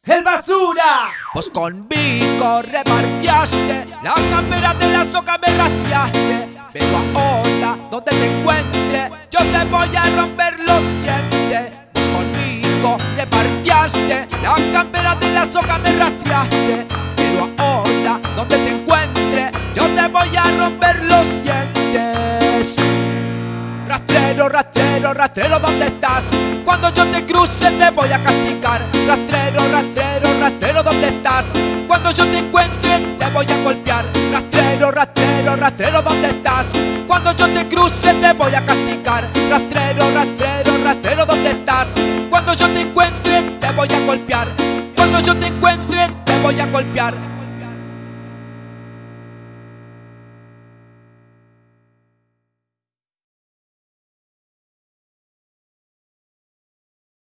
¡El basura! Pues conmigo repartiaste la campera de la soga, me rastreaste. Pero ahora, donde te encuentre, yo te voy a romper los dientes. Pues conmigo repartiaste la campera de la soga, me rastreaste. Pero ahora, donde te encuentre, yo te voy a romper los dientes. Rastrero, rastrero, rastrero, ¿dónde estás? Cuando yo te cruce te voy a castigar. Rastrero, rastrero, rastrero, ¿dónde estás? Cuando yo te encuentre te voy a golpear. Rastrero, rastrero, rastrero, ¿dónde estás? Cuando yo te cruce te voy a castigar. Rastrero, rastrero, rastrero, ¿dónde estás? Cuando yo te encuentre te voy a golpear. Cuando yo te encuentre te voy a golpear.